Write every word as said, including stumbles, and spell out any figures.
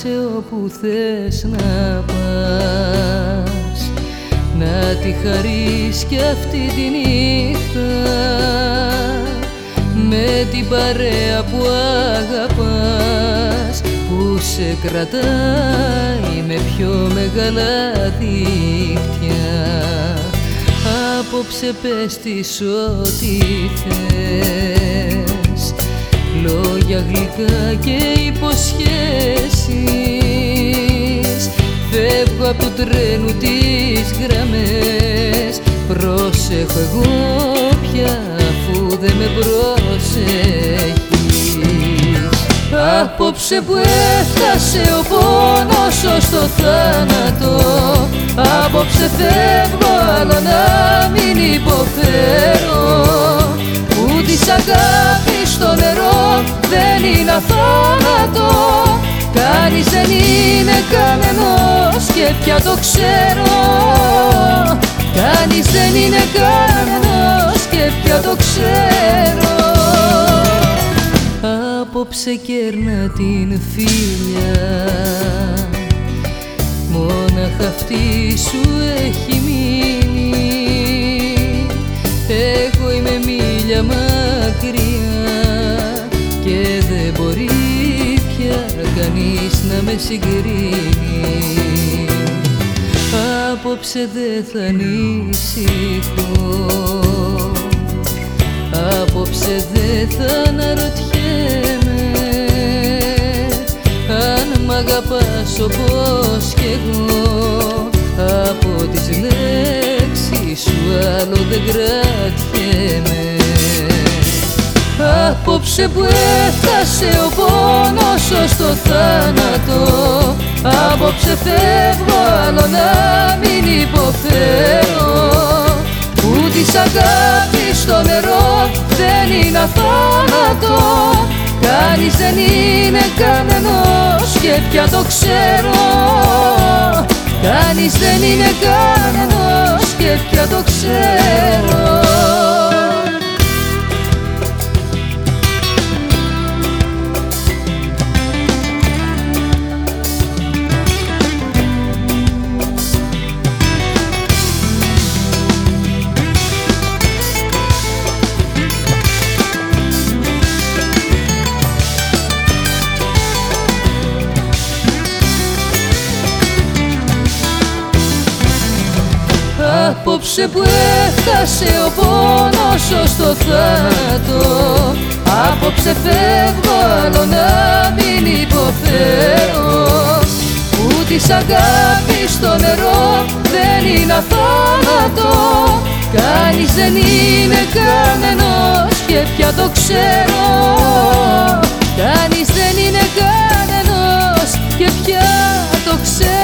σε όπου θες να πας, να τη χαρείς κι αυτή τη νύχτα με την παρέα που αγαπάς, που σε κρατάει με πιο μεγάλα δίχτυα. Απόψε πες της ό,τι θες, λόγια γλυκά και υποσχέσεις. Φεύγω απ' του τρένου τις γραμμές, πρόσεχω εγώ πια αφού δεν με προσέχεις. Απόψε που έφτασε ο πόνος ως το θάνατο, απόψε φεύγω άλλο να μην υποφέρω, που της αγάπης στο νερό δεν είναι αθάνατο. Κανείς δεν είναι κανενός και πια το ξέρω, κανείς δεν είναι κανενός και πια το ξέρω. Απόψε κέρνα την φίλια, μόναχα αυτή σου έχει μείνει. Εγώ είμαι μίλια μακριά και δεν μπορεί πια κανείς να με συγκρίνει. Απόψε δεν θα ανησυχώ, απόψε δεν θα αναρωτιέμαι, αν μ' αγαπάς όπως κι εγώ, από τις λέξεις σου άλλο δεν κρατιέμαι. Απόψε που έφτασε ο πόνος ως το θάνατο, απόψε φεύγω άλλο να μην υποφέρω, που της αγάπης στο νερό δεν είναι αθάνατο. Κανείς δεν είναι κανενός και πια το ξέρω, κανείς δεν είναι κανενός και πια το ξέρω. Απόψε που έφτασε ο πόνος ως το θάνατο, απόψε φεύγω άλλο να μην υποφέρω, που της αγάπης στο νερό δεν είναι αθάνατο. Κανείς δεν είναι κανενός και πια το ξέρω, κανείς δεν είναι κανενός και πια το ξέρω.